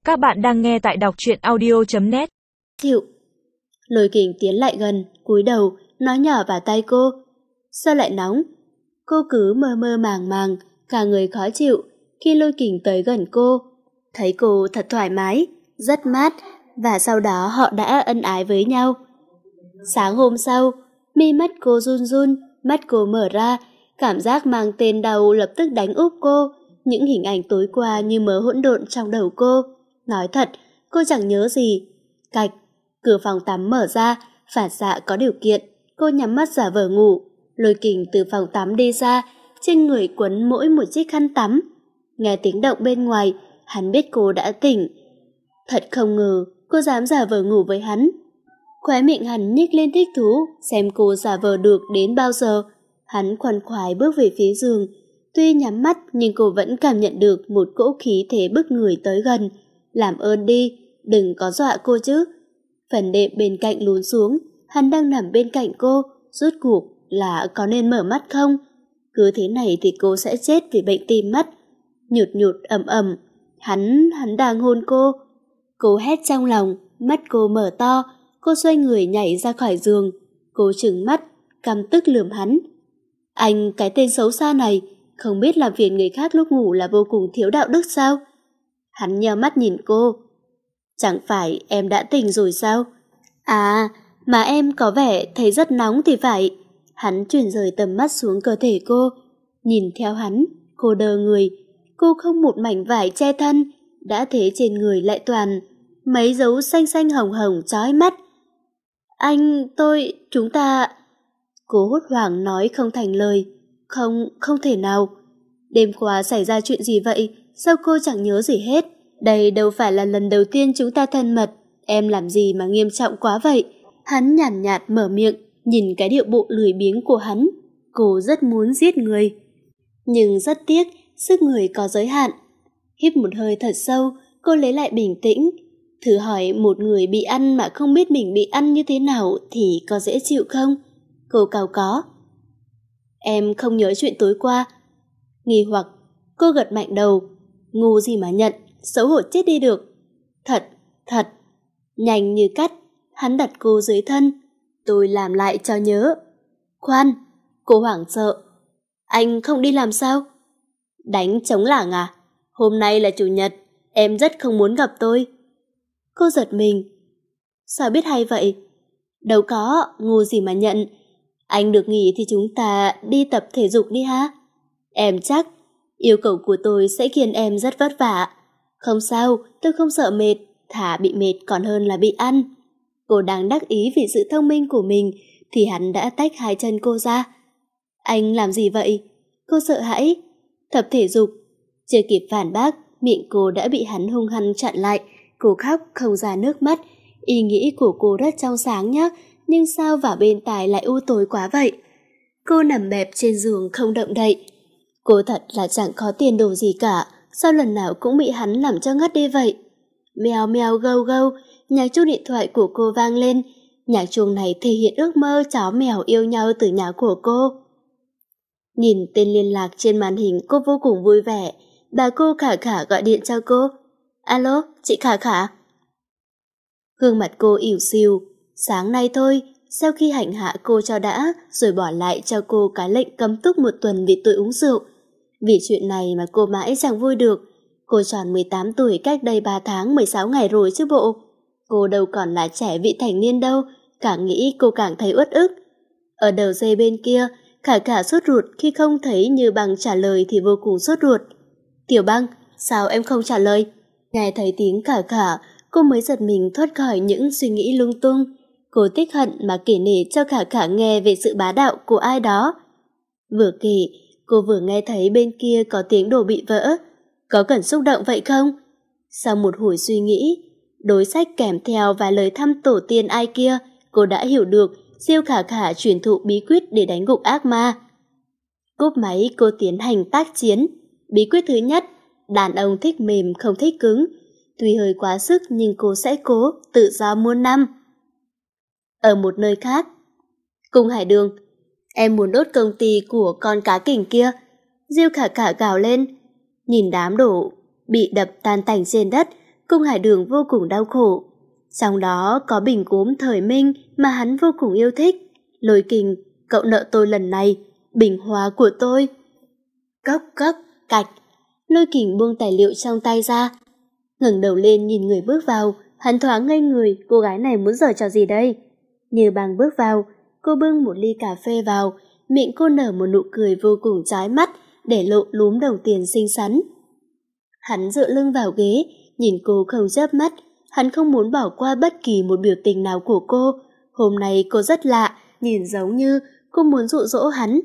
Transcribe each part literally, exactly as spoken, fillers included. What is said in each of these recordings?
Các bạn đang nghe tại đọc truyện audio chấm net. Chịu. Lôi Kình tiến lại gần, cúi đầu, nói nhỏ vào tai cô. Sao lại nóng? Cô cứ mơ mơ màng màng, cả người khó chịu. Khi Lôi Kình tới gần cô, thấy cô thật thoải mái, rất mát, và sau đó họ đã ân ái với nhau. Sáng hôm sau, mi mắt cô run run, mắt cô mở ra, cảm giác mang tên đau lập tức đánh úp cô. Những hình ảnh tối qua như mớ hỗn độn trong đầu cô. Nói thật, cô chẳng nhớ gì. Cạch, cửa phòng tắm mở ra, phản xạ có điều kiện. Cô nhắm mắt giả vờ ngủ. Lôi Kình từ phòng tắm đi ra, trên người quấn mỗi một chiếc khăn tắm. Nghe tiếng động bên ngoài, hắn biết cô đã tỉnh. Thật không ngờ, cô dám giả vờ ngủ với hắn. Khóe miệng hắn nhếch lên thích thú, xem cô giả vờ được đến bao giờ. Hắn khoăn khoái bước về phía giường. Tuy nhắm mắt nhưng cô vẫn cảm nhận được một cỗ khí thế bức người tới gần. Làm ơn đi, đừng có dọa cô chứ. Phần đệm bên cạnh lún xuống, hắn đang nằm bên cạnh cô, rốt cuộc là có nên mở mắt không? Cứ thế này thì cô sẽ chết vì bệnh tim mất. Nhụt nhụt ầm ầm, hắn, hắn đang hôn cô. Cô hét trong lòng, mắt cô mở to, cô xoay người nhảy ra khỏi giường. Cô trừng mắt, căm tức lườm hắn. Anh cái tên xấu xa này, không biết làm phiền người khác lúc ngủ là vô cùng thiếu đạo đức sao? Hắn nheo mắt nhìn cô. Chẳng phải em đã tỉnh rồi sao? À, mà em có vẻ thấy rất nóng thì phải. Hắn chuyển rời tầm mắt xuống cơ thể cô. Nhìn theo hắn, cô đờ người. Cô không một mảnh vải che thân, đã thế trên người lại toàn mấy dấu xanh xanh hồng hồng chói mắt. Anh, tôi, chúng ta... Cô hốt hoảng nói không thành lời. Không, không thể nào. Đêm qua xảy ra chuyện gì vậy? Sao cô chẳng nhớ gì hết? Đây đâu phải là lần đầu tiên chúng ta thân mật. Em làm gì mà nghiêm trọng quá vậy? Hắn nhàn nhạt, nhạt mở miệng, nhìn cái điệu bộ lười biếng của hắn. Cô rất muốn giết người. Nhưng rất tiếc, sức người có giới hạn. Hít một hơi thật sâu, cô lấy lại bình tĩnh. Thử hỏi một người bị ăn mà không biết mình bị ăn như thế nào thì có dễ chịu không? Cô cau có. Em không nhớ chuyện tối qua. Nghi hoặc, cô gật mạnh đầu. Ngu gì mà nhận, xấu hổ chết đi được. Thật, thật. Nhanh như cắt, hắn đặt cô dưới thân. Tôi làm lại cho nhớ. Khoan, cô hoảng sợ. Anh không đi làm sao? Đánh trống lảng à? Hôm nay là chủ nhật, em rất không muốn gặp tôi. Cô giật mình. Sao biết hay vậy? Đâu có, ngu gì mà nhận. Anh được nghỉ thì chúng ta đi tập thể dục đi ha. Em chắc, yêu cầu của tôi sẽ khiến em rất vất vả. Không sao, tôi không sợ mệt, thà bị mệt còn hơn là bị ăn. Cô đang đắc ý vì sự thông minh của mình, thì hắn đã tách hai chân cô ra. Anh làm gì vậy? Cô sợ hãi. Tập thể dục. Chưa kịp phản bác, miệng cô đã bị hắn hung hăng chặn lại. Cô khóc không ra nước mắt. Ý nghĩ của cô rất trong sáng nhá, nhưng sao vào bên tai lại u tối quá vậy? Cô nằm bẹp trên giường không động đậy. Cô thật là chẳng có tiền đồ gì cả, sao lần nào cũng bị hắn làm cho ngất đi vậy? Mèo mèo gâu gâu, nhạc chuông điện thoại của cô vang lên. Nhạc chuông này thể hiện ước mơ chó mèo yêu nhau từ nhà của cô. Nhìn tên liên lạc trên màn hình, cô vô cùng vui vẻ. Bà cô Khả Khả gọi điện cho cô. Alo, chị Khả Khả. Gương mặt cô ỉu xìu. Sáng nay thôi, sau khi hành hạ cô cho đã, rồi bỏ lại cho cô cái lệnh cấm túc một tuần vì tội uống rượu. Vì chuyện này mà cô mãi chẳng vui được. Cô tròn mười tám tuổi cách đây ba tháng mười sáu ngày rồi chứ bộ. Cô đâu còn là trẻ vị thành niên đâu, càng nghĩ cô càng thấy uất ức. Ở đầu dây bên kia, Khả Khả sốt ruột khi không thấy Như Băng trả lời thì vô cùng sốt ruột. Tiểu Băng, sao em không trả lời? Nghe thấy tiếng Khả Khả, cô mới giật mình thoát khỏi những suy nghĩ lung tung. Cô tiếc hận mà kể nể cho Khả Khả nghe về sự bá đạo của ai đó. Vừa kể, cô vừa nghe thấy bên kia có tiếng đồ bị vỡ. Có cần xúc động vậy không? Sau một hồi suy nghĩ, đối sách kèm theo và lời thăm tổ tiên ai kia, cô đã hiểu được Diêu Khả Khả truyền thụ bí quyết để đánh gục ác ma. Cúp máy, cô tiến hành tác chiến. Bí quyết thứ nhất, đàn ông thích mềm không thích cứng. Tuy hơi quá sức nhưng cô sẽ cố, tự do muôn năm. Ở một nơi khác, Cung Hải Đường, em muốn đốt công ty của con cá kình kia. Diêu Khả Khả gào lên. Nhìn đám đổ bị đập tan tành trên đất, Cung Hải Đường vô cùng đau khổ. Trong đó có bình gốm thời Minh mà hắn vô cùng yêu thích. Lôi Kình, cậu nợ tôi lần này, bình hoa của tôi. Cốc cốc, cạch. Lôi Kình buông tài liệu trong tay ra, ngẩng đầu lên nhìn người bước vào. Hắn thoáng ngây người, cô gái này muốn giở trò gì đây? Như Bang bước vào, cô bưng một ly cà phê vào, miệng cô nở một nụ cười vô cùng chói mắt, để lộ lúm đồng tiền xinh xắn. Hắn dựa lưng vào ghế, nhìn cô không chớp mắt. Hắn không muốn bỏ qua bất kỳ một biểu tình nào của cô. Hôm nay cô rất lạ, nhìn giống như cô muốn dụ dỗ hắn.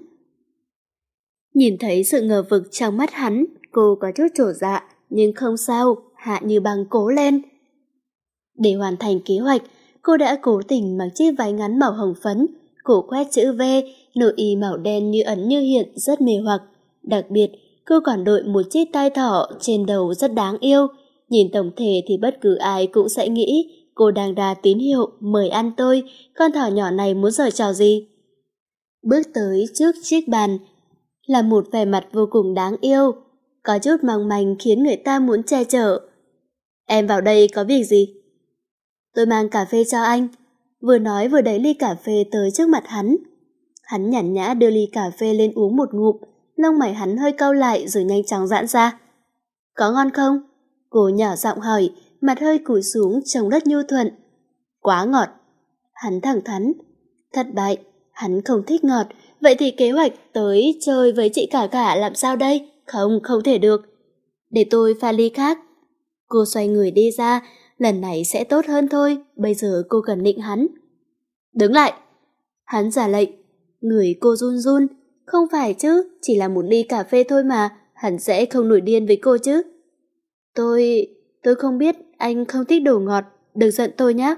Nhìn thấy sự ngờ vực trong mắt hắn, cô có chút trổ dạ, nhưng không sao, Hạ Như Bang cố lên. Để hoàn thành kế hoạch, cô đã cố tình mặc chiếc váy ngắn màu hồng phấn, cổ khoét chữ V, nội y màu đen như ẩn như hiện rất mê hoặc. Đặc biệt, cô còn đội một chiếc tai thỏ trên đầu rất đáng yêu. Nhìn tổng thể thì bất cứ ai cũng sẽ nghĩ cô đang ra tín hiệu mời ăn tôi, con thỏ nhỏ này muốn giở trò gì. Bước tới trước chiếc bàn là một vẻ mặt vô cùng đáng yêu, có chút mong manh khiến người ta muốn che chở. Em vào đây có việc gì? Tôi mang cà phê cho anh. Vừa nói vừa đẩy ly cà phê tới trước mặt hắn. Hắn nhàn nhã đưa ly cà phê lên uống một ngụm, lông mày hắn hơi cau lại rồi nhanh chóng giãn ra. Có ngon không? Cô nhỏ giọng hỏi, mặt hơi cúi xuống trông rất nhu thuận. Quá ngọt. Hắn thẳng thắn. Thất bại, hắn không thích ngọt. Vậy thì kế hoạch tới chơi với chị cả cả làm sao đây? Không, không thể được. Để tôi pha ly khác. Cô xoay người đi ra, lần này sẽ tốt hơn thôi, bây giờ cô cần nịnh hắn. Đứng lại. Hắn ra lệnh. Người cô run run. Không phải chứ, chỉ là một ly cà phê thôi mà, hắn sẽ không nổi điên với cô chứ. Tôi... tôi không biết anh không thích đồ ngọt, đừng giận tôi nhé.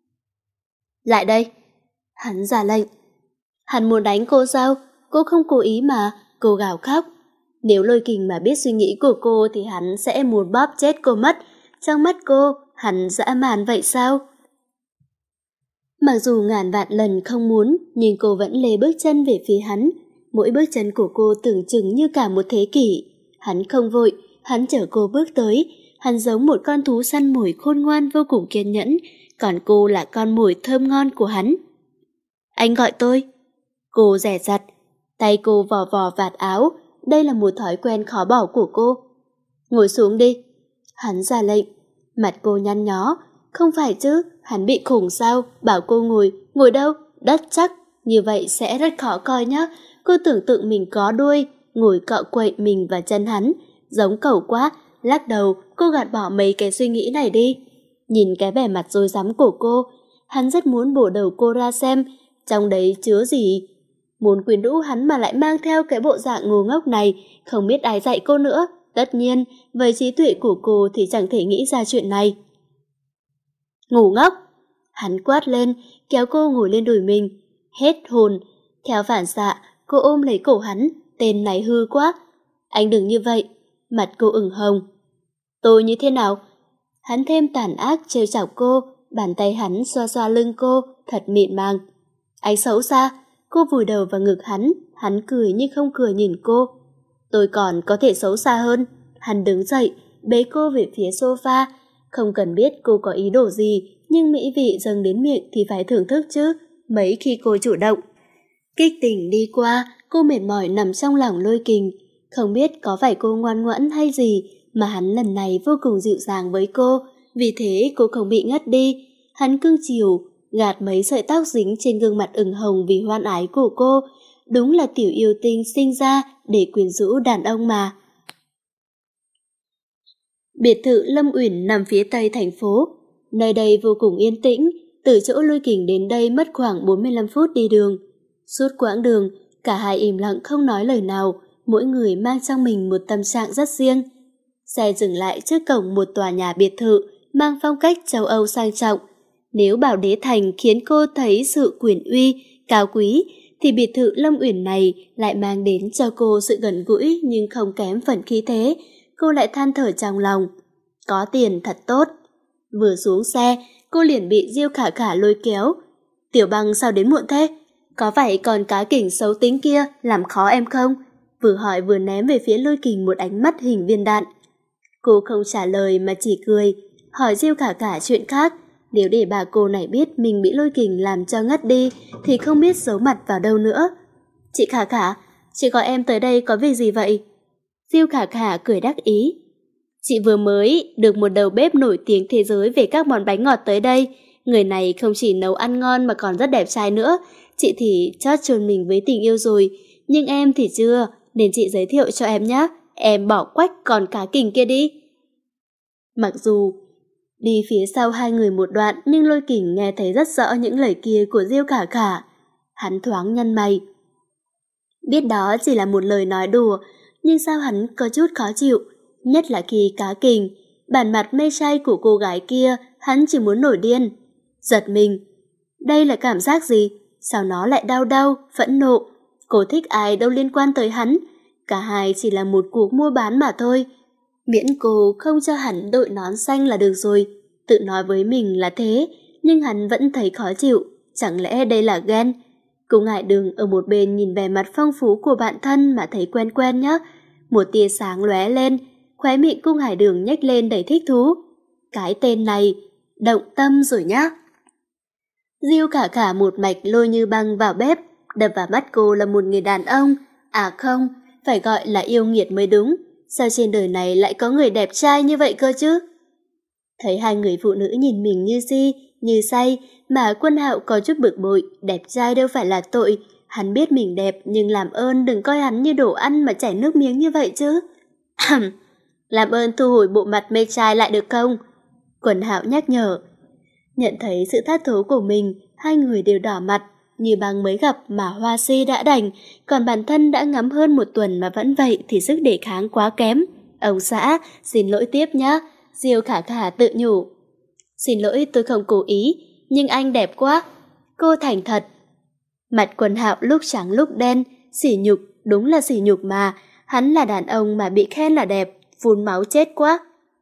Lại đây. Hắn ra lệnh. Hắn muốn đánh cô sao? Cô không cố ý mà, cô gào khóc. Nếu Lôi Kình mà biết suy nghĩ của cô thì hắn sẽ muốn bóp chết cô mất. Trong mắt cô, hắn dã man vậy sao? Mặc dù ngàn vạn lần không muốn, nhưng cô vẫn lê bước chân về phía hắn. Mỗi bước chân của cô tưởng chừng như cả một thế kỷ. Hắn không vội, hắn chở cô bước tới. Hắn giống một con thú săn mồi khôn ngoan vô cùng kiên nhẫn, còn cô là con mồi thơm ngon của hắn. Anh gọi tôi. Cô dè dặt, tay cô vò vò vạt áo. Đây là một thói quen khó bỏ của cô. Ngồi xuống đi. Hắn ra lệnh. Mặt cô nhăn nhó. Không phải chứ, hắn bị khủng sao? Bảo cô ngồi, ngồi đâu? Đất chắc. Như vậy sẽ rất khó coi nhá. Cô tưởng tượng mình có đuôi, ngồi cọ quậy mình và chân hắn. Giống cẩu quá. Lắc đầu, cô gạt bỏ mấy cái suy nghĩ này đi. Nhìn cái vẻ mặt rối rắm của cô, hắn rất muốn bổ đầu cô ra xem trong đấy chứa gì. Muốn quyến rũ hắn mà lại mang theo cái bộ dạng ngu ngốc này, không biết ai dạy cô nữa. Tất nhiên, với trí tuệ của cô thì chẳng thể nghĩ ra chuyện này. Ngu ngốc! Hắn quát lên, kéo cô ngồi lên đùi mình. Hết hồn! Theo phản xạ, cô ôm lấy cổ hắn. Tên này hư quá! Anh đừng như vậy! Mặt cô ửng hồng. Tôi như thế nào? Hắn thêm tàn ác trêu chọc cô, bàn tay hắn xoa xoa lưng cô, thật mịn màng. Anh xấu xa! Cô vùi đầu vào ngực hắn, hắn cười nhưng không cười nhìn cô. Tôi còn có thể xấu xa hơn. Hắn đứng dậy, bế cô về phía sofa. Không cần biết cô có ý đồ gì, nhưng mỹ vị dâng đến miệng thì phải thưởng thức chứ. Mấy khi cô chủ động. Kích tình đi qua, cô mệt mỏi nằm trong lòng Lôi Kình. Không biết có phải cô ngoan ngoãn hay gì mà hắn lần này vô cùng dịu dàng với cô, vì thế cô không bị ngất đi. Hắn cưng chiều, gạt mấy sợi tóc dính trên gương mặt ửng hồng vì hoan ái của cô. Đúng là tiểu yêu tinh sinh ra để quyến rũ đàn ông mà. Biệt thự Lâm Uyển nằm phía tây thành phố. Nơi đây vô cùng yên tĩnh, từ chỗ Lôi Kình đến đây mất khoảng bốn mươi lăm phút đi đường. Suốt quãng đường, cả hai im lặng không nói lời nào, mỗi người mang trong mình một tâm trạng rất riêng. Xe dừng lại trước cổng một tòa nhà biệt thự mang phong cách châu Âu sang trọng. Nếu Bảo Đế Thành khiến cô thấy sự quyền uy, cao quý, thì biệt thự Lâm Uyển này lại mang đến cho cô sự gần gũi nhưng không kém phần khí thế. Cô lại than thở trong lòng. Có tiền thật tốt. Vừa xuống xe, cô liền bị Diêu Khả Khả lôi kéo. Tiểu Băng sao đến muộn thế? Có phải còn cá kỉnh xấu tính kia làm khó em không? Vừa hỏi vừa ném về phía Lôi Kình một ánh mắt hình viên đạn. Cô không trả lời mà chỉ cười. hỏi Diêu Khả Khả chuyện khác. Nếu để bà cô này biết mình bị Lôi Kình làm cho ngất đi thì không biết giấu mặt vào đâu nữa. Chị Khả Khả, chị gọi em tới đây có việc gì vậy? Diêu Khả Khả cười đắc ý. Chị vừa mới được một đầu bếp nổi tiếng thế giới về các món bánh ngọt tới đây. Người này không chỉ nấu ăn ngon mà còn rất đẹp trai nữa. Chị thì chót chôn mình với tình yêu rồi, nhưng em thì chưa, nên chị giới thiệu cho em nhé. Em bỏ quách con cá kình kia đi. Mặc dù đi phía sau hai người một đoạn, nhưng Lôi Kình nghe thấy rất rõ những lời kia của Diêu Khả Khả. Hắn thoáng nhăn mày. Biết đó chỉ là một lời nói đùa, nhưng sao hắn có chút khó chịu, nhất là khi cá kình, bản mặt mê trai của cô gái kia, hắn chỉ muốn nổi điên. Giật mình. Đây là cảm giác gì? Sao nó lại đau đau, phẫn nộ? Cô thích ai đâu liên quan tới hắn. Cả hai chỉ là một cuộc mua bán mà thôi. Miễn cô không cho hắn đội nón xanh là được rồi. Tự nói với mình là thế, nhưng hắn vẫn thấy khó chịu. Chẳng lẽ đây là ghen? Cung Hải Đường ở một bên nhìn vẻ mặt phong phú của bạn thân mà thấy quen quen nhá. Một tia sáng lóe lên, khóe miệng Cung Hải Đường nhếch lên đầy thích thú. Cái tên này, động tâm rồi nhá. Diêu Khả Khả một mạch lôi Như Băng vào bếp, đập vào mắt cô là một người đàn ông. À không, phải gọi là yêu nghiệt mới đúng. Sao trên đời này lại có người đẹp trai như vậy cơ chứ? Thấy hai người phụ nữ nhìn mình như si, như say, mà Quân Hạo có chút bực bội. Đẹp trai đâu phải là tội. Hắn biết mình đẹp, nhưng làm ơn đừng coi hắn như đồ ăn mà chảy nước miếng như vậy chứ. Làm ơn thu hồi bộ mặt mê trai lại được không? Quân Hạo nhắc nhở. Nhận thấy sự thất thố của mình, hai người đều đỏ mặt. Như Băng mới gặp mà hoa si đã đành, còn bản thân đã ngắm hơn một tuần mà vẫn vậy thì sức đề kháng quá kém. Ông xã, xin lỗi tiếp nhá. Diêu Khả Khả tự nhủ. Xin lỗi, tôi không cố ý, nhưng anh đẹp quá. Cô thành thật. Mặt Quân Hạo lúc trắng lúc đen, sỉ nhục, đúng là sỉ nhục mà. Hắn là đàn ông mà bị khen là đẹp, phun máu chết quá.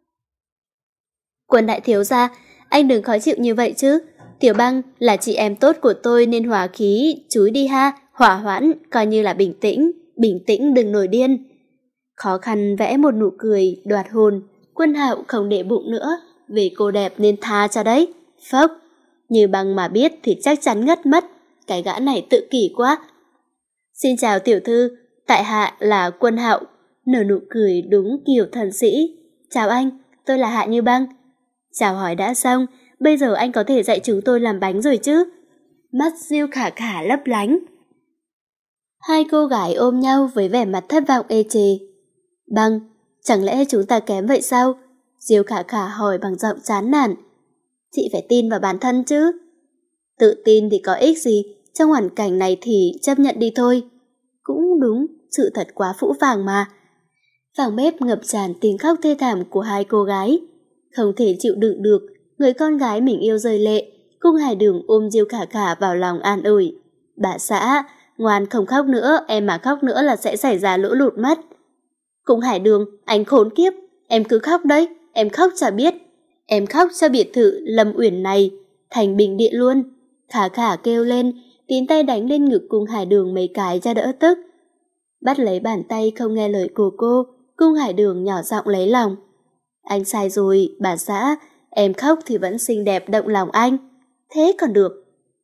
Quân đại thiếu gia, anh đừng khó chịu như vậy chứ. Tiểu Băng là chị em tốt của tôi nên hòa khí, chúi đi ha, hỏa hoãn, coi như là bình tĩnh, bình tĩnh đừng nổi điên. Khó khăn vẽ một nụ cười, đoạt hồn, Quân Hạo không để bụng nữa, vì cô đẹp nên tha cho đấy. Phốc, Như Băng mà biết thì chắc chắn ngất mất, cái gã này tự kỷ quá. Xin chào tiểu thư, tại hạ là Quân Hạo, nở nụ cười đúng kiểu thần sĩ. Chào anh, tôi là Hạ Như Băng. Chào hỏi đã xong, bây giờ anh có thể dạy chúng tôi làm bánh rồi chứ? Mắt Diêu Khả Khả lấp lánh. Hai cô gái ôm nhau với vẻ mặt thất vọng ê chề. Băng, chẳng lẽ chúng ta kém vậy sao? Diêu Khả Khả hỏi bằng giọng chán nản. Chị phải tin vào bản thân chứ. Tự tin thì có ích gì, trong hoàn cảnh này thì chấp nhận đi thôi. Cũng đúng, sự thật quá phũ phàng mà. Phòng bếp ngập tràn tiếng khóc thê thảm của hai cô gái. Không thể chịu đựng được, người con gái mình yêu rơi lệ. Cung Hải Đường ôm Diêu Khả Khả vào lòng an ủi. Bà xã, ngoan không khóc nữa, em mà khóc nữa là sẽ xảy ra lũ lụt mất. Cung Hải Đường, anh khốn kiếp, em cứ khóc đấy, em khóc chả biết. Em khóc cho biệt thự Lâm Uyển này thành bình địa luôn. Khả Khả kêu lên, tín tay đánh lên ngực Cung Hải Đường mấy cái cho đỡ tức. Bắt lấy bàn tay không nghe lời của cô, Cung Hải Đường nhỏ giọng lấy lòng. Anh sai rồi, bà xã, em khóc thì vẫn xinh đẹp động lòng anh. Thế còn được.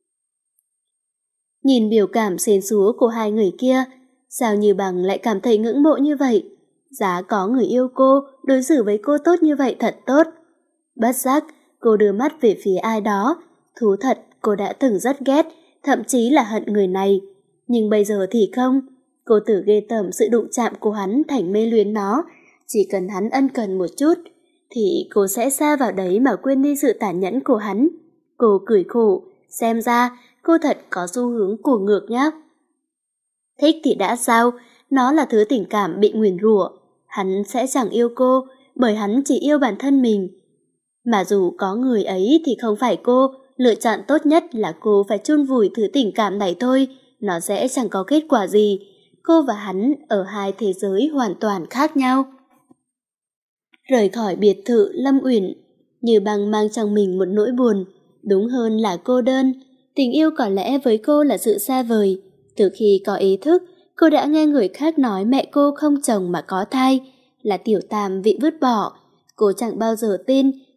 Nhìn biểu cảm xến xúa của hai người kia, sao Như Bằng lại cảm thấy ngưỡng mộ như vậy? Giá có người yêu cô, đối xử với cô tốt như vậy thật tốt. Bất giác, cô đưa mắt về phía ai đó. Thú thật, cô đã từng rất ghét, thậm chí là hận người này. Nhưng bây giờ thì không. Cô tự ghê tởm sự đụng chạm của hắn thành mê luyến nó. Chỉ cần hắn ân cần một chút, thì cô sẽ xa vào đấy mà quên đi sự tàn nhẫn của hắn. Cô cười khổ, xem ra cô thật có xu hướng cổ ngược nhá. Thích thì đã sao, nó là thứ tình cảm bị nguyền rủa. Hắn sẽ chẳng yêu cô, bởi hắn chỉ yêu bản thân mình. Mà dù có người ấy thì không phải cô, lựa chọn tốt nhất là cô phải chôn vùi thứ tình cảm này thôi, nó sẽ chẳng có kết quả gì. Cô và hắn ở hai thế giới hoàn toàn khác nhau. Rời khỏi biệt thự Lâm Uyển, Như Băng mang trong mình một nỗi buồn, đúng hơn là cô đơn. Tình yêu có lẽ với cô là sự xa vời. Từ khi có ý thức, cô đã nghe người khác nói mẹ cô không chồng mà có thai, là tiểu tam bị vứt bỏ. Cô chẳng bao giờ tin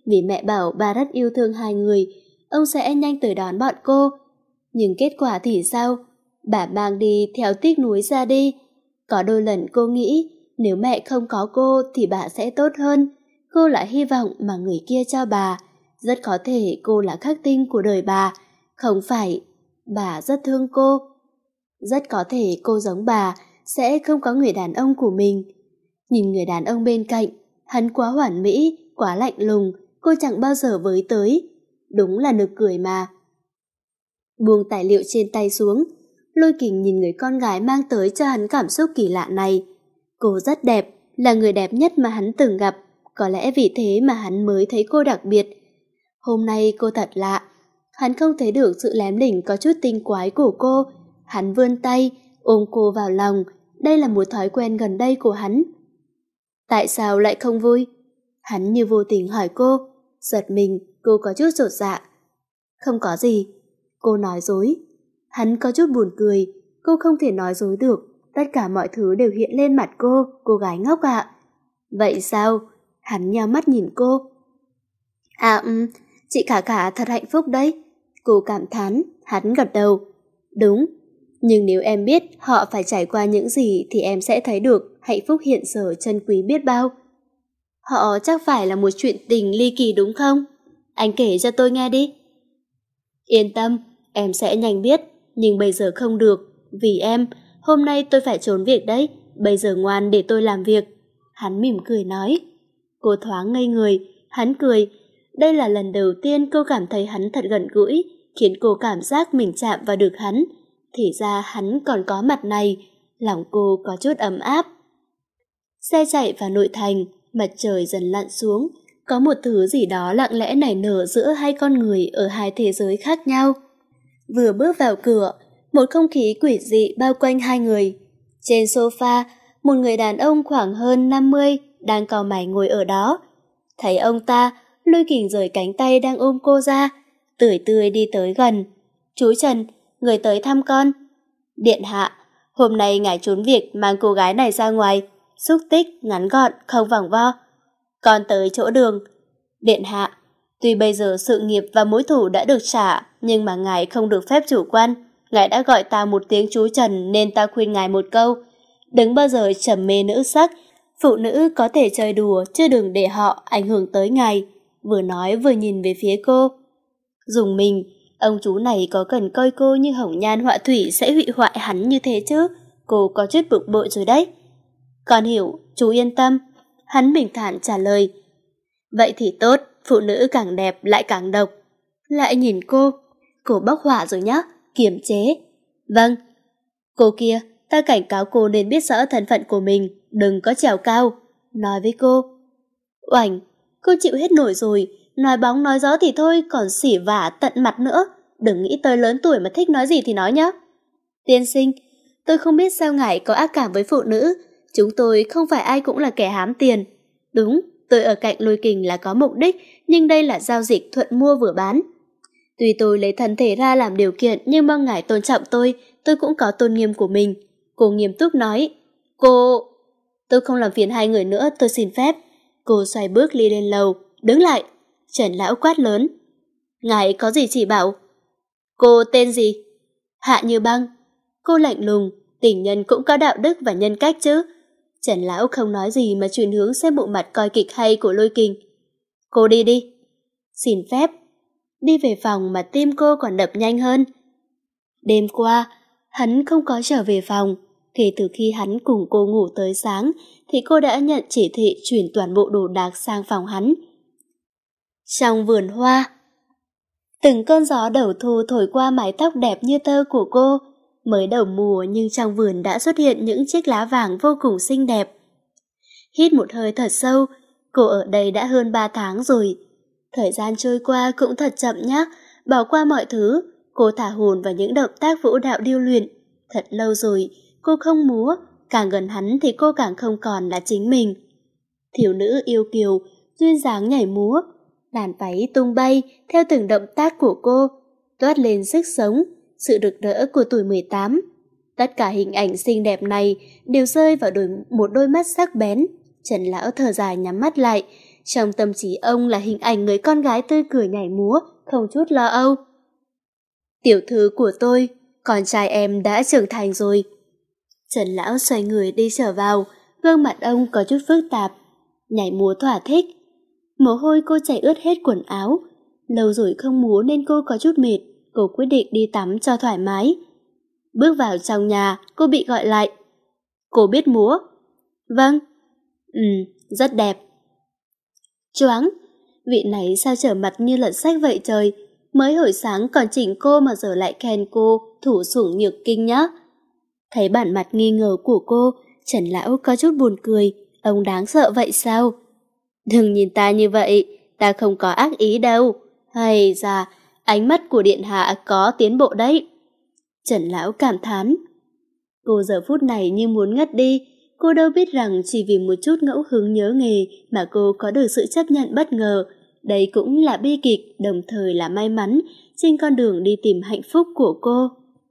vì mẹ bảo bà rất yêu thương hai người, ông sẽ nhanh tới đón bọn cô. Nhưng kết quả thì sao? Bà mang đi theo tiếc nuối ra đi. Có đôi lần cô nghĩ nếu mẹ không có cô thì bà sẽ tốt hơn. Cô là hy vọng mà người kia cho bà. Rất có thể cô là khắc tinh của đời bà. Không phải, bà rất thương cô. Rất có thể cô giống bà sẽ không có người đàn ông của mình. Nhìn người đàn ông bên cạnh, hắn quá hoàn mỹ, quá lạnh lùng, cô chẳng bao giờ với tới. Đúng là nực cười mà. Buông tài liệu trên tay xuống, Lôi Kình nhìn người con gái mang tới cho hắn cảm xúc kỳ lạ này. Cô rất đẹp, là người đẹp nhất mà hắn từng gặp, có lẽ vì thế mà hắn mới thấy cô đặc biệt. Hôm nay cô thật lạ, hắn không thấy được sự lém lỉnh có chút tinh quái của cô. Hắn vươn tay, ôm cô vào lòng, đây là một thói quen gần đây của hắn. Tại sao lại không vui? Hắn như vô tình hỏi cô, giật mình, cô có chút chột dạ. Không có gì. Cô nói dối. Hắn có chút buồn cười, cô không thể nói dối được, tất cả mọi thứ đều hiện lên mặt cô, cô gái ngốc ạ. Vậy sao? Hắn nheo mắt nhìn cô. À ừm, chị Khả Khả thật hạnh phúc đấy. Cô cảm thán, hắn gật đầu. Đúng, nhưng nếu em biết họ phải trải qua những gì thì em sẽ thấy được hạnh phúc hiện giờ chân quý biết bao. Họ chắc phải là một chuyện tình ly kỳ đúng không? Anh kể cho tôi nghe đi. Yên tâm, em sẽ nhanh biết, nhưng bây giờ không được. Vì em, hôm nay tôi phải trốn việc đấy, bây giờ ngoan để tôi làm việc. Hắn mỉm cười nói. Cô thoáng ngây người, hắn cười. Đây là lần đầu tiên cô cảm thấy hắn thật gần gũi, khiến cô cảm giác mình chạm vào được hắn. Thì ra hắn còn có mặt này, lòng cô có chút ấm áp. Xe chạy vào nội thành, mặt trời dần lặn xuống, có một thứ gì đó lặng lẽ nảy nở giữa hai con người ở hai thế giới khác nhau. Vừa bước vào cửa, một không khí quỷ dị bao quanh hai người. Trên sofa, một người đàn ông khoảng hơn năm mươi đang cau mày ngồi ở đó. Thấy ông ta, Lôi Kình rời cánh tay đang ôm cô ra, tươi tươi đi tới gần. Chú Trần, người tới thăm con. Điện hạ, hôm nay ngài trốn việc mang cô gái này ra ngoài, xúc tích, ngắn gọn, không vòng vo. Con tới chỗ đường. Điện hạ, tuy bây giờ sự nghiệp và mối thù đã được trả, nhưng mà ngài không được phép chủ quan. Ngài đã gọi ta một tiếng chú Trần nên ta khuyên ngài một câu. Đừng bao giờ trầm mê nữ sắc, phụ nữ có thể chơi đùa chứ đừng để họ ảnh hưởng tới ngài. Vừa nói vừa nhìn về phía cô. Dùng mình, ông chú này có cần coi cô như hồng nhan họa thủy sẽ hủy hoại hắn như thế chứ? Cô có chút bực bội rồi đấy. Con hiểu, chú yên tâm. Hắn bình thản trả lời. Vậy thì tốt, phụ nữ càng đẹp lại càng độc. Lại nhìn cô, cô bốc hỏa rồi nhá, kiềm chế. Vâng. Cô kia, ta cảnh cáo cô nên biết rõ thân phận của mình, đừng có trèo cao. Nói với cô. Oảnh, cô chịu hết nổi rồi, nói bóng nói gió thì thôi, còn xỉ vả tận mặt nữa. Đừng nghĩ tới lớn tuổi mà thích nói gì thì nói nhá. Tiên sinh, tôi không biết sao ngài có ác cảm với phụ nữ. Chúng tôi không phải ai cũng là kẻ hám tiền. Đúng, tôi ở cạnh Lôi Kình là có mục đích, nhưng đây là giao dịch thuận mua vừa bán. Tuy tôi lấy thân thể ra làm điều kiện, nhưng mong ngài tôn trọng tôi, tôi cũng có tôn nghiêm của mình. Cô nghiêm túc nói. Cô... Tôi không làm phiền hai người nữa, tôi xin phép. Cô xoay bước đi lên lầu. Đứng lại. Trần lão quát lớn. Ngài có gì chỉ bảo? Cô tên gì? Hạ Như Băng. Cô lạnh lùng. Tình nhân cũng có đạo đức và nhân cách chứ. Trần lão không nói gì mà chuyển hướng xem bộ mặt coi kịch hay của Lôi Kình. Cô đi đi. Xin phép. Đi về phòng mà tim cô còn đập nhanh hơn. Đêm qua, hắn không có trở về phòng. Kể từ khi hắn cùng cô ngủ tới sáng, thì cô đã nhận chỉ thị chuyển toàn bộ đồ đạc sang phòng hắn. Trong vườn hoa, từng cơn gió đầu thu thổi qua mái tóc đẹp như tơ của cô. Mới đầu mùa nhưng trong vườn đã xuất hiện những chiếc lá vàng vô cùng xinh đẹp. Hít một hơi thật sâu, cô ở đây đã hơn ba tháng rồi. Thời gian trôi qua cũng thật chậm nhá, bỏ qua mọi thứ, cô thả hồn vào những động tác vũ đạo điêu luyện. Thật lâu rồi, cô không múa, càng gần hắn thì cô càng không còn là chính mình. Thiếu nữ yêu kiều, duyên dáng nhảy múa, làn váy tung bay theo từng động tác của cô, toát lên sức sống, sự rực rỡ của tuổi mười tám. Tất cả hình ảnh xinh đẹp này đều rơi vào đôi, một đôi mắt sắc bén. Trần lão thở dài nhắm mắt lại, trong tâm trí ông là hình ảnh người con gái tươi cười nhảy múa, không chút lo âu. Tiểu thư của tôi, con trai em đã trưởng thành rồi. Trần Lão xoay người đi trở vào, gương mặt ông có chút phức tạp, nhảy múa thỏa thích. Mồ hôi cô chảy ướt hết quần áo, lâu rồi không múa nên cô có chút mệt, cô quyết định đi tắm cho thoải mái. Bước vào trong nhà, cô bị gọi lại. Cô biết múa? Vâng. Ừ, rất đẹp. Choáng, vị này sao trở mặt như lật sách vậy trời, mới hồi sáng còn chỉnh cô mà giờ lại khen cô thủ sủng nhược kinh nhá. Thấy bản mặt nghi ngờ của cô, Trần Lão có chút buồn cười, ông đáng sợ vậy sao? Đừng nhìn ta như vậy, ta không có ác ý đâu. Hay da, ánh mắt của điện hạ có tiến bộ đấy. Trần Lão cảm thán. Cô giờ phút này như muốn ngất đi, cô đâu biết rằng chỉ vì một chút ngẫu hứng nhớ nghề mà cô có được sự chấp nhận bất ngờ. Đây cũng là bi kịch, đồng thời là may mắn trên con đường đi tìm hạnh phúc của cô.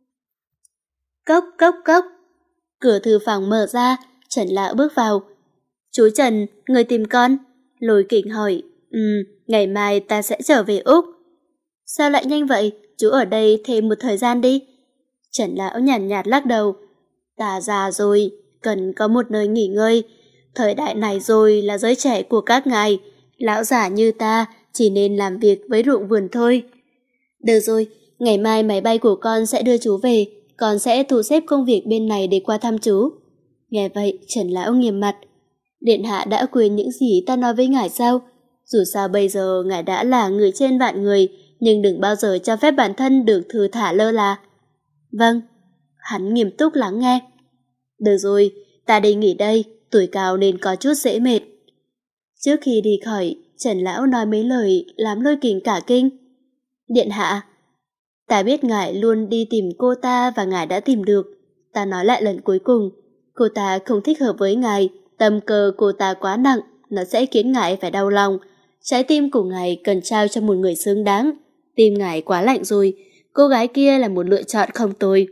Cốc cốc cốc. Cửa thư phòng mở ra, Trần Lão bước vào. Chú Trần, người tìm con. Lôi Kình hỏi. Ừ, ngày mai ta sẽ trở về Úc. Sao lại nhanh vậy? Chú ở đây thêm một thời gian đi. Trần Lão nhàn nhạt, nhạt lắc đầu. Ta già rồi, cần có một nơi nghỉ ngơi. Thời đại này rồi là giới trẻ của các ngài. Lão già như ta chỉ nên làm việc với ruộng vườn thôi. Được rồi, ngày mai máy bay của con sẽ đưa chú về. Con sẽ thu xếp công việc bên này để qua thăm chú. Nghe vậy, Trần Lão nghiêm mặt. Điện hạ đã quên những gì ta nói với ngài sao? Dù sao bây giờ ngài đã là người trên vạn người, nhưng đừng bao giờ cho phép bản thân được thư thả lơ là. Vâng. Hắn nghiêm túc lắng nghe. Được rồi, ta đi nghỉ đây, tuổi cao nên có chút dễ mệt. Trước khi đi khỏi, Trần Lão nói mấy lời làm Lôi Kình cả kinh. Điện hạ, ta biết ngài luôn đi tìm cô ta và ngài đã tìm được. Ta nói lại lần cuối cùng, cô ta không thích hợp với ngài, tâm cơ cô ta quá nặng, nó sẽ khiến ngài phải đau lòng. Trái tim của ngài cần trao cho một người xứng đáng. Tim ngài quá lạnh rồi, cô gái kia là một lựa chọn không tồi.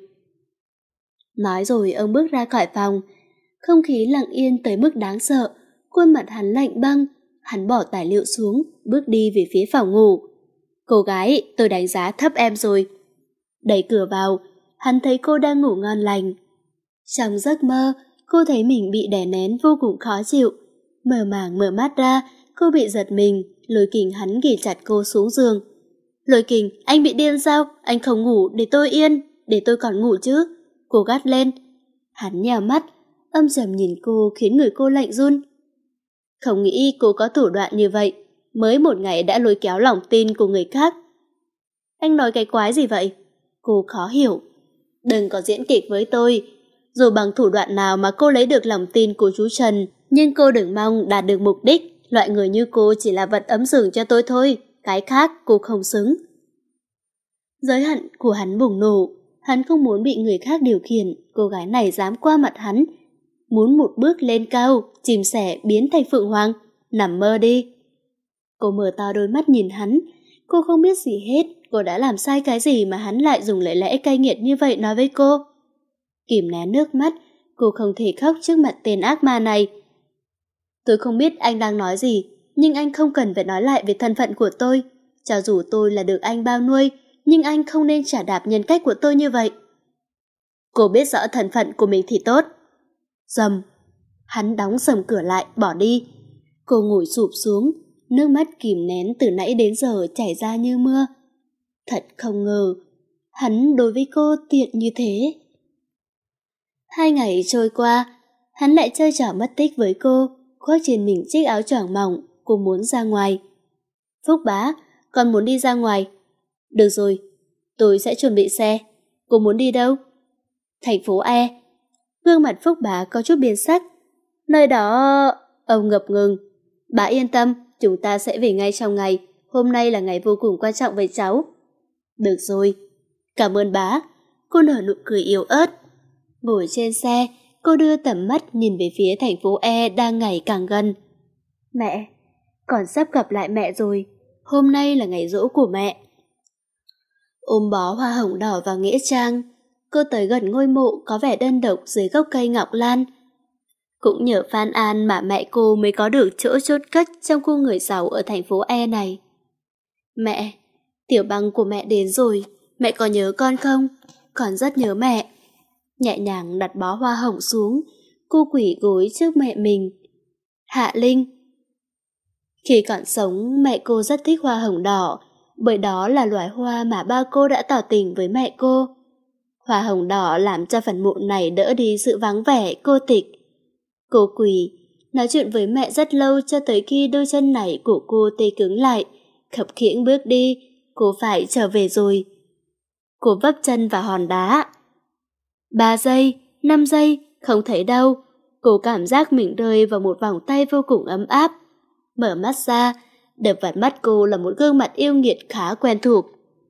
Nói rồi ông bước ra khỏi phòng. Không khí lặng yên tới mức đáng sợ, khuôn mặt hắn lạnh băng. Hắn bỏ tài liệu xuống, bước đi về phía phòng ngủ. Cô gái, tôi đánh giá thấp em rồi. Đẩy cửa vào, hắn thấy cô đang ngủ ngon lành. Trong giấc mơ, cô thấy mình bị đè nén vô cùng khó chịu. Mơ màng mở mắt ra, cô bị giật mình. Lôi Kình hắn ghì chặt cô xuống giường. Lôi Kình, anh bị điên sao? Anh không ngủ để tôi yên, để tôi còn ngủ chứ. Cô gắt lên. Hắn nhào mắt, âm trầm nhìn cô khiến người cô lạnh run. Không nghĩ cô có thủ đoạn như vậy, mới một ngày đã lôi kéo lòng tin của người khác. Anh nói cái quái gì vậy? Cô khó hiểu. Đừng có diễn kịch với tôi. Dù bằng thủ đoạn nào mà cô lấy được lòng tin của chú Trần, nhưng cô đừng mong đạt được mục đích. Loại người như cô chỉ là vật ấm giường cho tôi thôi, cái khác cô không xứng. Giới hạn của hắn bùng nổ. Hắn không muốn bị người khác điều khiển. Cô gái này dám qua mặt hắn, muốn một bước lên cao, chìm sẻ biến thành phượng hoàng. Nằm mơ đi. Cô mở to đôi mắt nhìn hắn. Cô không biết gì hết. Cô đã làm sai cái gì mà hắn lại dùng lời lẽ cay nghiệt như vậy nói với cô? Kìm nén nước mắt, cô không thể khóc trước mặt tên ác ma này. Tôi không biết anh đang nói gì, nhưng anh không cần phải nói lại về thân phận của tôi. Cho dù tôi là được anh bao nuôi, nhưng anh không nên trả đạp nhân cách của tôi như vậy. Cô biết rõ thân phận của mình thì tốt. Dầm. Hắn đóng sầm cửa lại, bỏ đi. Cô ngồi sụp xuống, nước mắt kìm nén từ nãy đến giờ chảy ra như mưa. Thật không ngờ, hắn đối với cô tiện như thế. Hai ngày trôi qua, hắn lại chơi trò mất tích với cô, khoác trên mình chiếc áo choàng mỏng. Cô muốn ra ngoài. Phúc bá, con muốn đi ra ngoài. Được rồi, tôi sẽ chuẩn bị xe. Cô muốn đi đâu? Thành phố E. Gương mặt Phúc bá có chút biến sắc. Nơi đó... Ông ngập ngừng. Bà yên tâm, chúng ta sẽ về ngay trong ngày. Hôm nay là ngày vô cùng quan trọng với cháu. Được rồi. Cảm ơn bá. Cô nở nụ cười yếu ớt. Ngồi trên xe, cô đưa tầm mắt nhìn về phía thành phố E đang ngày càng gần. Mẹ, con sắp gặp lại mẹ rồi. Hôm nay là ngày giỗ của mẹ. Ôm bó hoa hồng đỏ vào nghĩa trang, cô tới gần ngôi mộ có vẻ đơn độc dưới gốc cây ngọc lan. Cũng nhờ Phan An mà mẹ cô mới có được chỗ chốt cất trong khu người giàu ở thành phố E này. Mẹ, Tiểu Băng của mẹ đến rồi, mẹ có nhớ con không? Con rất nhớ mẹ. Nhẹ nhàng đặt bó hoa hồng xuống, cô quỳ gối trước mẹ mình. Hạ Linh. Khi còn sống, mẹ cô rất thích hoa hồng đỏ, bởi đó là loài hoa mà ba cô đã tỏ tình với mẹ cô. Hoa hồng đỏ làm cho phần mộ này đỡ đi sự vắng vẻ, cô tịch. Cô quỳ, nói chuyện với mẹ rất lâu cho tới khi đôi chân này của cô tê cứng lại, khập khiễng bước đi, cô phải trở về rồi. Cô vấp chân vào hòn đá. Ba giây, năm giây, không thấy đâu. Cô cảm giác mình rơi vào một vòng tay vô cùng ấm áp. Mở mắt ra, đập vào mắt cô là một gương mặt yêu nghiệt khá quen thuộc.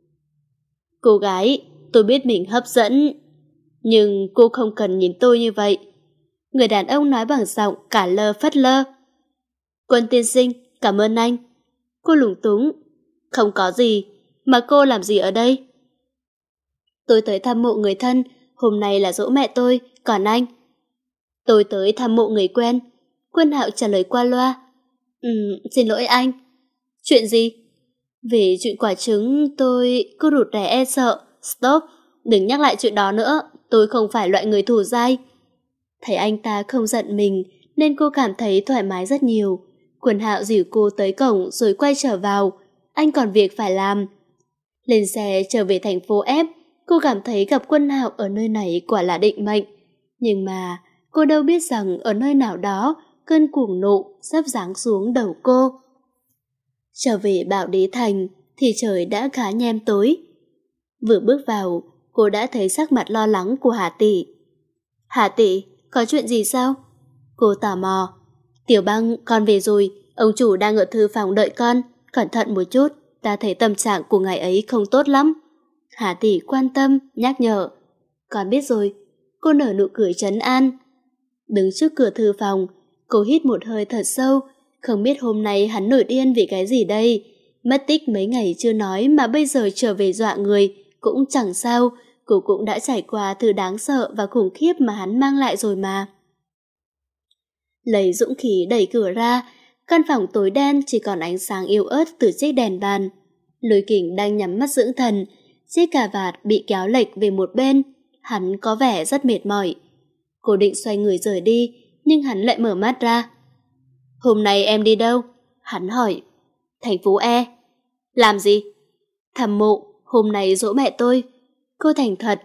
Cô gái, tôi biết mình hấp dẫn, nhưng cô không cần nhìn tôi như vậy. Người đàn ông nói bằng giọng cả lơ phất lơ. Quân tiên sinh, cảm ơn anh. Cô lúng túng. Không có gì, mà cô làm gì ở đây? Tôi tới thăm mộ người thân, hôm nay là giỗ mẹ tôi, còn anh? Tôi tới thăm mộ người quen. Quân Hạo trả lời qua loa. Ừ, xin lỗi anh. Chuyện gì? Vì chuyện quả trứng tôi cứ rụt rè e sợ. Stop, đừng nhắc lại chuyện đó nữa, tôi không phải loại người thù dai. Thấy anh ta không giận mình nên cô cảm thấy thoải mái rất nhiều. Quân Hạo dìu cô tới cổng rồi quay trở vào. Anh còn việc phải làm. Lên xe trở về thành phố F, cô cảm thấy gặp Quân Hạo ở nơi này quả là định mệnh. Nhưng mà cô đâu biết rằng ở nơi nào đó cơn cuồng nộ sắp giáng xuống đầu cô. Trở về Bảo Đế Thành thì trời đã khá nhem tối. Vừa bước vào, cô đã thấy sắc mặt lo lắng của Hà Tỷ. Hà Tỷ, có chuyện gì sao? Cô tò mò. Tiểu Băng, con về rồi, ông chủ đang ở thư phòng đợi con. Cẩn thận một chút, ta thấy tâm trạng của ngài ấy không tốt lắm. Hà Tỷ quan tâm, nhắc nhở. Con biết rồi. Cô nở nụ cười trấn an. Đứng trước cửa thư phòng, cô hít một hơi thật sâu. Không biết hôm nay hắn nổi điên vì cái gì đây. Mất tích mấy ngày chưa nói mà bây giờ trở về dọa người, cũng chẳng sao. Cô cũng đã trải qua thứ đáng sợ và khủng khiếp mà hắn mang lại rồi mà. Lấy dũng khí đẩy cửa ra, căn phòng tối đen chỉ còn ánh sáng yếu ớt từ chiếc đèn bàn. Lôi Kình đang nhắm mắt dưỡng thần, chiếc cà vạt bị kéo lệch về một bên, hắn có vẻ rất mệt mỏi. Cô định xoay người rời đi, nhưng hắn lại mở mắt ra. Hôm nay em đi đâu? Hắn hỏi. Thành phố E. Làm gì? Thăm mộ, hôm nay giỗ mẹ tôi. Cô thành thật.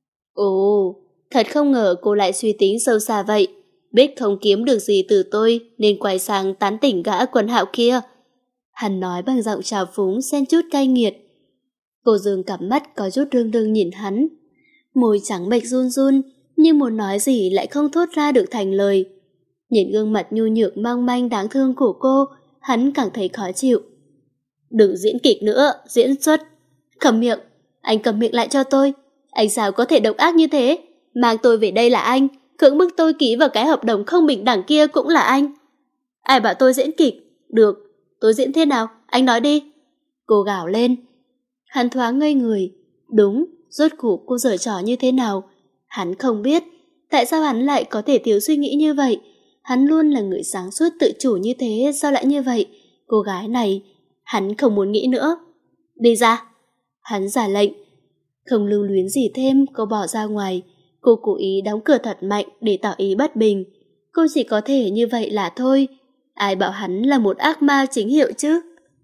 Ồ, thật không ngờ cô lại suy tính sâu xa vậy. Biết không kiếm được gì từ tôi nên quay sang tán tỉnh gã Quân Hạo kia. Hắn nói bằng giọng trào phúng xen chút cay nghiệt. Cô dương cặp mắt có chút rưng rưng nhìn hắn. Môi trắng bệch run run, nhưng muốn nói gì lại không thốt ra được thành lời. Nhìn gương mặt nhu nhược mong manh đáng thương của cô, hắn càng thấy khó chịu. Đừng diễn kịch nữa, diễn xuất. Cầm miệng, anh cầm miệng lại cho tôi. Anh sao có thể độc ác như thế? Mang tôi về đây là anh, cưỡng bức tôi ký vào cái hợp đồng không bình đẳng kia cũng là anh. Ai bảo tôi diễn kịch? Được, tôi diễn thế nào? Anh nói đi. Cô gào lên. Hắn thoáng ngây người. Đúng, rốt cuộc cô giở trò như thế nào? Hắn không biết. Tại sao hắn lại có thể thiếu suy nghĩ như vậy? Hắn luôn là người sáng suốt tự chủ như thế, sao lại như vậy? Cô gái này, hắn không muốn nghĩ nữa. Đi ra. Hắn ra lệnh. Không lưu luyến gì thêm, cô bỏ ra ngoài. Cô cố ý đóng cửa thật mạnh để tỏ ý bất bình. Cô chỉ có thể như vậy là thôi. Ai bảo hắn là một ác ma chính hiệu chứ?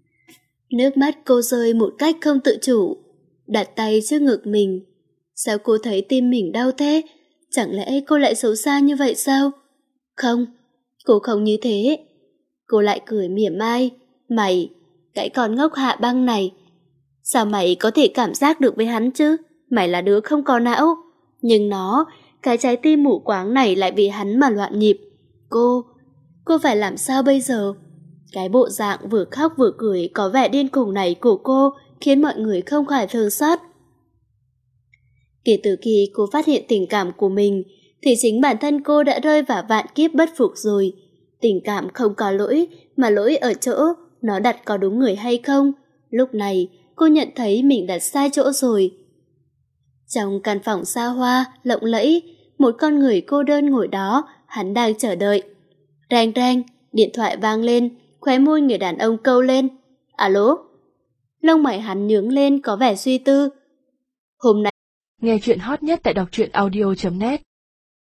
Nước mắt cô rơi một cách không tự chủ. Đặt tay trước ngực mình. Sao cô thấy tim mình đau thế? Chẳng lẽ cô lại xấu xa như vậy sao? Không, cô không như thế. Cô lại cười mỉa mai. Mày, cái con ngốc Hạ Băng này. Sao mày có thể cảm giác được với hắn chứ? Mày là đứa không có não. Nhưng nó, cái trái tim mù quáng này lại vì hắn mà loạn nhịp. Cô, cô phải làm sao bây giờ? Cái bộ dạng vừa khóc vừa cười có vẻ điên khùng này của cô khiến mọi người không khỏi thương xót. Kể từ khi cô phát hiện tình cảm của mình, thì chính bản thân cô đã rơi vào vạn kiếp bất phục rồi. Tình cảm không có lỗi, mà lỗi ở chỗ nó đặt có đúng người hay không. Lúc này, cô nhận thấy mình đặt sai chỗ rồi. Trong căn phòng xa hoa, lộng lẫy, một con người cô đơn ngồi đó, hắn đang chờ đợi. Reng reng, điện thoại vang lên, khóe môi người đàn ông câu lên. Alo? Lông mày hắn nhướng lên có vẻ suy tư. Hôm nay nghe chuyện hot nhất tại đọc truyện audio chấm net.